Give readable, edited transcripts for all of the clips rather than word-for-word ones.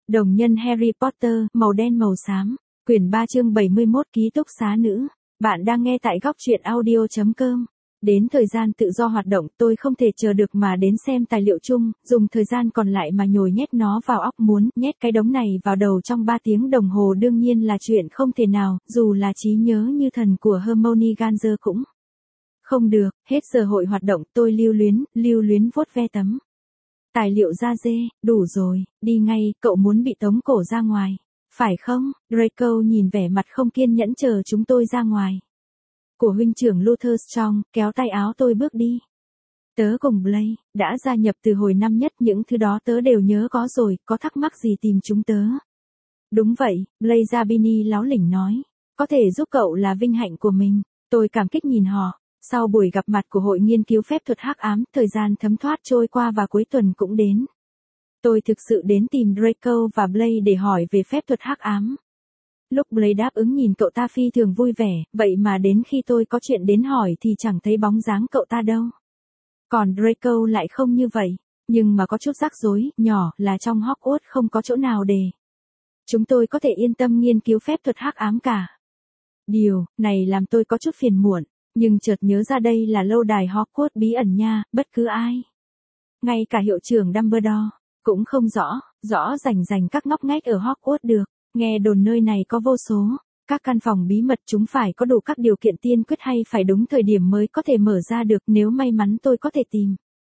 Đồng nhân Harry Potter, màu đen màu xám, quyển 3 chương 71 ký túc xá nữ. Bạn đang nghe tại góc truyện audio.com. Đến thời gian tự do hoạt động, tôi không thể chờ được mà đến xem tài liệu chung, dùng thời gian còn lại mà nhồi nhét nó vào óc, muốn nhét cái đống này vào đầu trong 3 tiếng đồng hồ đương nhiên là chuyện không thể nào, dù là trí nhớ như thần của Hermione Granger cũng không được. Hết giờ hội hoạt động, tôi lưu luyến vuốt ve tấm tài liệu da dê. Đủ rồi, đi ngay, cậu muốn bị tống cổ ra ngoài, phải không? Draco nhìn vẻ mặt không kiên nhẫn chờ chúng tôi ra ngoài của huynh trưởng Luther Strong, kéo tay áo tôi bước đi. Tớ cùng Blaise đã gia nhập từ hồi năm nhất, những thứ đó tớ đều nhớ có rồi, có thắc mắc gì tìm chúng tớ. Đúng vậy, Blaise Zabini láo lỉnh nói, có thể giúp cậu là vinh hạnh của mình. Tôi cảm kích nhìn họ. Sau buổi gặp mặt của hội nghiên cứu phép thuật hắc ám, thời gian thấm thoát trôi qua và cuối tuần cũng đến. Tôi thực sự đến tìm Draco và Blaise để hỏi về phép thuật hắc ám. Lúc Blaise đáp ứng nhìn cậu ta phi thường vui vẻ, vậy mà đến khi tôi có chuyện đến hỏi thì chẳng thấy bóng dáng cậu ta đâu. Còn Draco lại không như vậy, nhưng mà có chút rắc rối nhỏ là trong Hogwarts không có chỗ nào để chúng tôi có thể yên tâm nghiên cứu phép thuật hắc ám cả. Điều này làm tôi có chút phiền muộn, nhưng chợt nhớ ra đây là lâu đài Hogwarts bí ẩn nha, bất cứ ai, ngay cả hiệu trưởng Dumbledore cũng không rõ rành các ngóc ngách ở Hogwarts được. Nghe đồn nơi này có vô số các căn phòng bí mật, chúng phải có đủ các điều kiện tiên quyết hay phải đúng thời điểm mới có thể mở ra được. Nếu may mắn tôi có thể tìm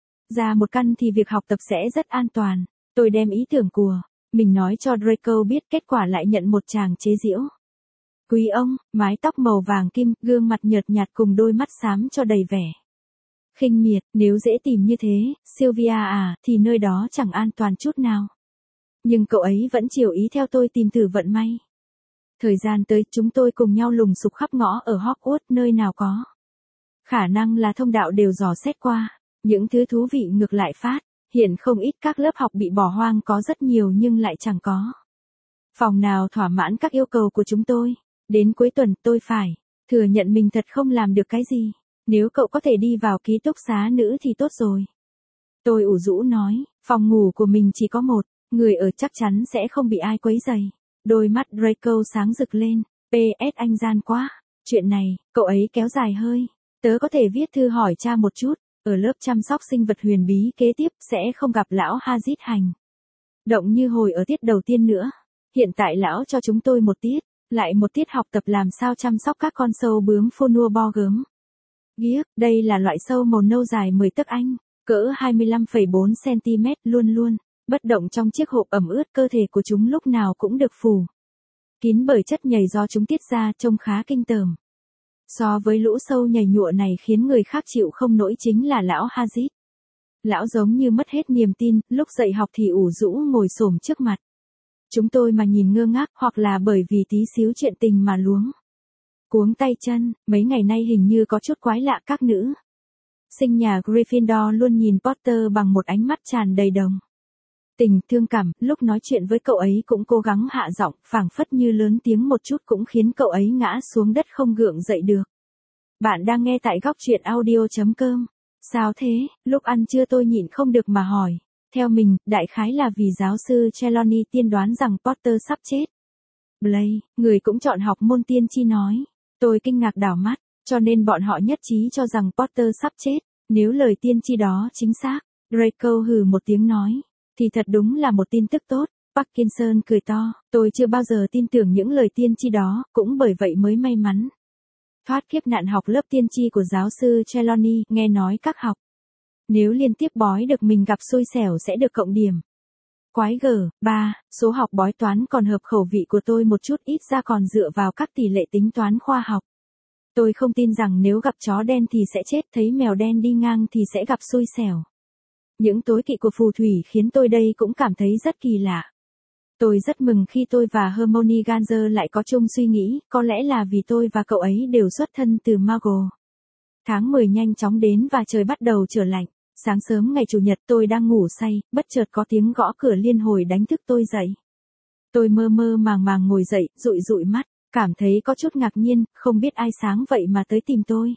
ra một căn thì việc học tập sẽ rất an toàn. Tôi đem ý tưởng của mình nói cho Draco biết, kết quả lại nhận một tràng chế giễu. Quý ông, mái tóc màu vàng kim, gương mặt nhợt nhạt cùng đôi mắt xám cho đầy vẻ khinh miệt. Nếu dễ tìm như thế, Sylvia à, thì nơi đó chẳng an toàn chút nào. Nhưng cậu ấy vẫn chiều ý theo tôi tìm thử vận may. Thời gian tới, chúng tôi cùng nhau lùng sục khắp ngõ ở Hogwarts, nơi nào có khả năng là thông đạo đều dò xét qua. Những thứ thú vị ngược lại phát hiện không ít. Các lớp học bị bỏ hoang có rất nhiều nhưng lại chẳng có phòng nào thỏa mãn các yêu cầu của chúng tôi. Đến cuối tuần, tôi phải thừa nhận mình thật không làm được cái gì. Nếu cậu có thể đi vào ký túc xá nữ thì tốt rồi. Tôi ủ rũ nói, phòng ngủ của mình chỉ có một người ở, chắc chắn sẽ không bị ai quấy rầy. Đôi mắt Draco sáng rực lên. PS anh gian quá. Chuyện này, cậu ấy kéo dài hơi. Tớ có thể viết thư hỏi cha một chút. Ở lớp chăm sóc sinh vật huyền bí kế tiếp sẽ không gặp lão Hazit hành động như hồi ở tiết đầu tiên nữa. Hiện tại lão cho chúng tôi một tiết, lại một tiết học tập làm sao chăm sóc các con sâu bướm phô nua bo gớm. Ghiếc, đây là loại sâu màu nâu dài 10 tấc Anh, cỡ 25,4 cm, luôn bất động trong chiếc hộp ẩm ướt. Cơ thể của chúng lúc nào cũng được phủ kín bởi chất nhầy do chúng tiết ra, trông khá kinh tởm. So với lũ sâu nhầy nhụa này khiến người khác chịu không nổi chính là lão Hazit. Lão giống như mất hết niềm tin, lúc dạy học thì ủ rũ ngồi xổm trước mặt chúng tôi mà nhìn ngơ ngác, hoặc là bởi vì tí xíu chuyện tình mà luống cuống tay chân. Mấy ngày nay hình như có chút quái lạ, các nữ sinh nhà Gryffindor luôn nhìn Potter bằng một ánh mắt tràn đầy đồng tình, thương cảm. Lúc nói chuyện với cậu ấy cũng cố gắng hạ giọng, phảng phất như lớn tiếng một chút cũng khiến cậu ấy ngã xuống đất không gượng dậy được. Bạn đang nghe tại góc truyện audio.com. Sao thế? Lúc ăn trưa tôi nhịn không được mà hỏi. Theo mình, đại khái là vì giáo sư Trelawney tiên đoán rằng Potter sắp chết. Blaise, người cũng chọn học môn tiên tri nói. Tôi kinh ngạc đảo mắt, cho nên bọn họ nhất trí cho rằng Potter sắp chết. Nếu lời tiên tri đó chính xác, Draco hừ một tiếng nói, thì thật đúng là một tin tức tốt. Parkinson cười to, tôi chưa bao giờ tin tưởng những lời tiên tri đó, cũng bởi vậy mới may mắn thoát kiếp nạn học lớp tiên tri của giáo sư Trelawney. Nghe nói các học nếu liên tiếp bói được mình gặp xui xẻo sẽ được cộng điểm. Quái gở. 3. Số học bói toán còn hợp khẩu vị của tôi một chút, ít ra còn dựa vào các tỷ lệ tính toán khoa học. Tôi không tin rằng nếu gặp chó đen thì sẽ chết, thấy mèo đen đi ngang thì sẽ gặp xui xẻo. Những tối kỵ của phù thủy khiến tôi đây cũng cảm thấy rất kỳ lạ. Tôi rất mừng khi tôi và Hermione Granger lại có chung suy nghĩ, có lẽ là vì tôi và cậu ấy đều xuất thân từ Muggle. Tháng 10 nhanh chóng đến và trời bắt đầu trở lạnh. Sáng sớm ngày Chủ nhật, tôi đang ngủ say, bất chợt có tiếng gõ cửa liên hồi đánh thức tôi dậy. Tôi mơ màng ngồi dậy, dụi mắt, cảm thấy có chút ngạc nhiên, không biết ai sáng vậy mà tới tìm tôi.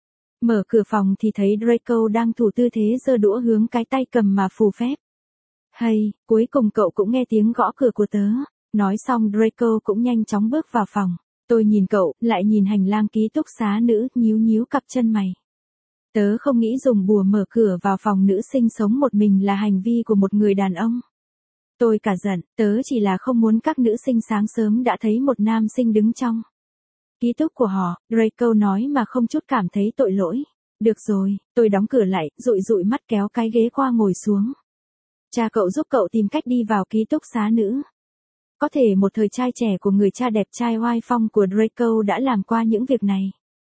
Mở cửa phòng thì thấy Draco đang thủ tư thế giơ đũa hướng cái tay cầm mà phù phép. Hay, cuối cùng cậu cũng nghe tiếng gõ cửa của tớ. Nói xong Draco cũng nhanh chóng bước vào phòng. Tôi nhìn cậu, lại nhìn hành lang ký túc xá nữ, nhíu nhíu cặp chân mày. Tớ không nghĩ dùng bùa mở cửa vào phòng nữ sinh sống một mình là hành vi của một người đàn ông. Tôi cả giận, tớ chỉ là không muốn các nữ sinh sáng sớm đã thấy một nam sinh đứng trong ký túc của họ, Draco nói mà không chút cảm thấy tội lỗi. Được rồi, tôi đóng cửa lại, dụi dụi mắt kéo cái ghế qua ngồi xuống. Cha cậu giúp cậu tìm cách đi vào ký túc xá nữ. Có thể một thời trai trẻ của người cha đẹp trai oai phong của Draco đã làm qua những việc này.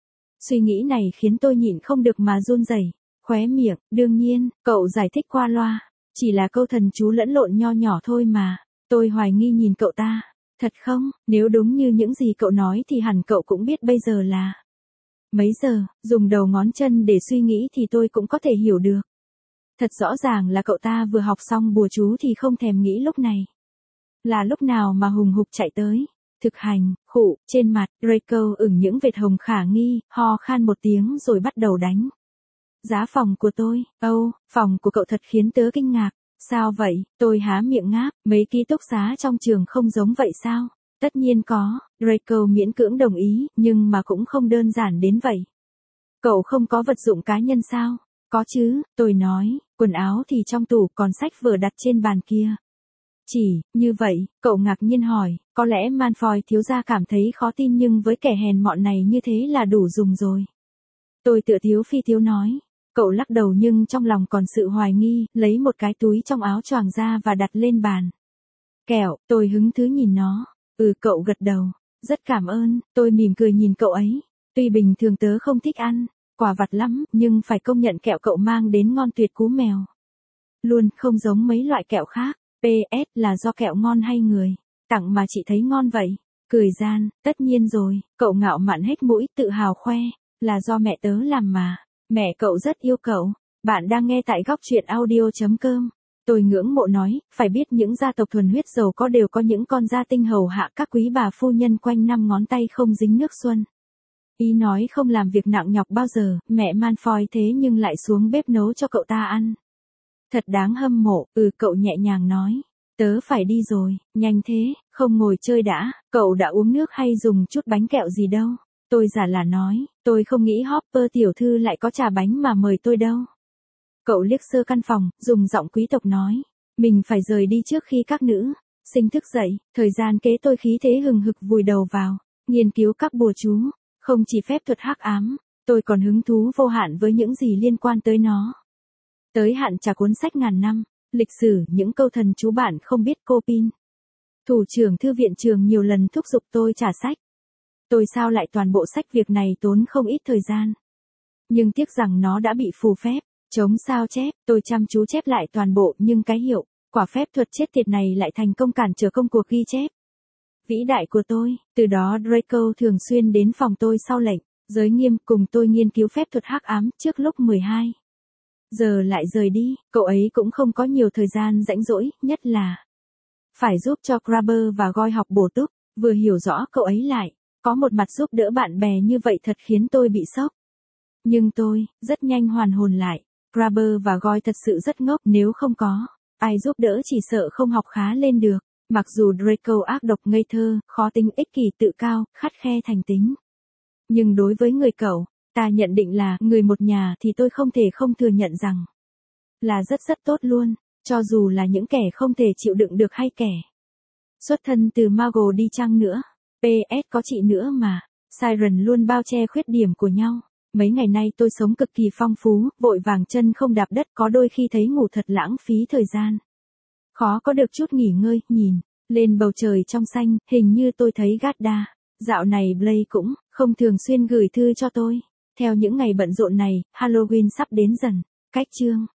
Suy nghĩ này khiến tôi nhịn không được mà run rẩy, khóe miệng, đương nhiên, cậu giải thích qua loa. Chỉ là câu thần chú lẫn lộn nho nhỏ thôi mà. Tôi hoài nghi nhìn cậu ta. Thật không, nếu đúng như những gì cậu nói thì hẳn cậu cũng biết bây giờ là mấy giờ, dùng đầu ngón chân để suy nghĩ thì tôi cũng có thể hiểu được. Thật rõ ràng là cậu ta vừa học xong bùa chú thì không thèm nghĩ lúc này. Là lúc nào mà hùng hục chạy tới. Thực hành, khụ, trên mặt, Draco ửng những vệt hồng khả nghi, ho khan một tiếng rồi bắt đầu đánh giá phòng của tôi. Phòng của cậu thật khiến tớ kinh ngạc. Sao vậy? Tôi há miệng ngáp, mấy ký túc xá trong trường không giống vậy sao? Tất nhiên có, Draco miễn cưỡng đồng ý, nhưng mà cũng không đơn giản đến vậy. Cậu không có vật dụng cá nhân sao? Có chứ, tôi nói, quần áo thì trong tủ, còn sách vở đặt trên bàn kia. Chỉ, như vậy, cậu ngạc nhiên hỏi, có lẽ Malfoy thiếu gia cảm thấy khó tin nhưng với kẻ hèn mọn này như thế là đủ dùng rồi. Tôi tựa thiếu phi thiếu nói. Cậu lắc đầu nhưng trong lòng còn sự hoài nghi, lấy một cái túi trong áo choàng ra và đặt lên bàn. Kẹo, tôi hứng thú nhìn nó. Cậu gật đầu. Rất cảm ơn, tôi mỉm cười nhìn cậu ấy. Tuy bình thường tớ không thích ăn quả vặt lắm, nhưng phải công nhận kẹo cậu mang đến ngon tuyệt cú mèo. Luôn không giống mấy loại kẹo khác. PS là do kẹo ngon hay người tặng mà chị thấy ngon vậy? Cười gian, tất nhiên rồi, cậu ngạo mạn hết mũi tự hào khoe. Là do mẹ tớ làm mà. Mẹ cậu rất yêu cậu. Bạn đang nghe tại góc truyện audio.com. Tôi ngưỡng mộ nói, phải biết những gia tộc thuần huyết giàu có đều có những con gia tinh hầu hạ các quý bà phu nhân quanh năm ngón tay không dính nước xuân. Ý nói không làm việc nặng nhọc bao giờ, mẹ Malfoy thế nhưng lại xuống bếp nấu cho cậu ta ăn. Thật đáng hâm mộ, cậu nhẹ nhàng nói. Tớ phải đi rồi, nhanh thế, không ngồi chơi đã, cậu đã uống nước hay dùng chút bánh kẹo gì đâu. Tôi giả là nói, tôi không nghĩ Hopper tiểu thư lại có trà bánh mà mời tôi đâu. Cậu liếc sơ căn phòng, dùng giọng quý tộc nói. Mình phải rời đi trước khi các nữ sinh thức dậy, thời gian kế tôi khí thế hừng hực vùi đầu vào, nghiên cứu các bùa chú, không chỉ phép thuật hắc ám, tôi còn hứng thú vô hạn với những gì liên quan tới nó. Tới hạn trả cuốn sách ngàn năm, lịch sử những câu thần chú bạn không biết cô Pin. Thủ trưởng thư viện trường nhiều lần thúc giục tôi trả sách. Tôi sao lại toàn bộ sách việc này tốn không ít thời gian. Nhưng tiếc rằng nó đã bị phù phép, chống sao chép, tôi chăm chú chép lại toàn bộ nhưng cái hiệu, quả phép thuật chết tiệt này lại thành công cản trở công cuộc ghi chép. Vĩ đại của tôi, từ đó Draco thường xuyên đến phòng tôi sau lệnh, giới nghiêm cùng tôi nghiên cứu phép thuật hắc ám trước lúc 12 giờ lại rời đi, cậu ấy cũng không có nhiều thời gian rãnh rỗi, nhất là phải giúp cho Crabber và Goyle học bổ túc, vừa hiểu rõ cậu ấy lại. Có một mặt giúp đỡ bạn bè như vậy thật khiến tôi bị sốc. Nhưng tôi, rất nhanh hoàn hồn lại. Crabber và Goyle thật sự rất ngốc, nếu không có ai giúp đỡ chỉ sợ không học khá lên được. Mặc dù Draco ác độc ngây thơ, khó tính ích kỷ tự cao, khắt khe thành tính. Nhưng đối với người cậu, ta nhận định là người một nhà thì tôi không thể không thừa nhận rằng là rất rất tốt luôn, cho dù là những kẻ không thể chịu đựng được hay kẻ xuất thân từ Mago đi chăng nữa. PS có chị nữa mà. Siren luôn bao che khuyết điểm của nhau. Mấy ngày nay tôi sống cực kỳ phong phú, vội vàng chân không đạp đất, có đôi khi thấy ngủ thật lãng phí thời gian. Khó có được chút nghỉ ngơi, nhìn lên bầu trời trong xanh, hình như tôi thấy Gadda. Dạo này Blake cũng không thường xuyên gửi thư cho tôi. Theo những ngày bận rộn này, Halloween sắp đến dần. Cách chương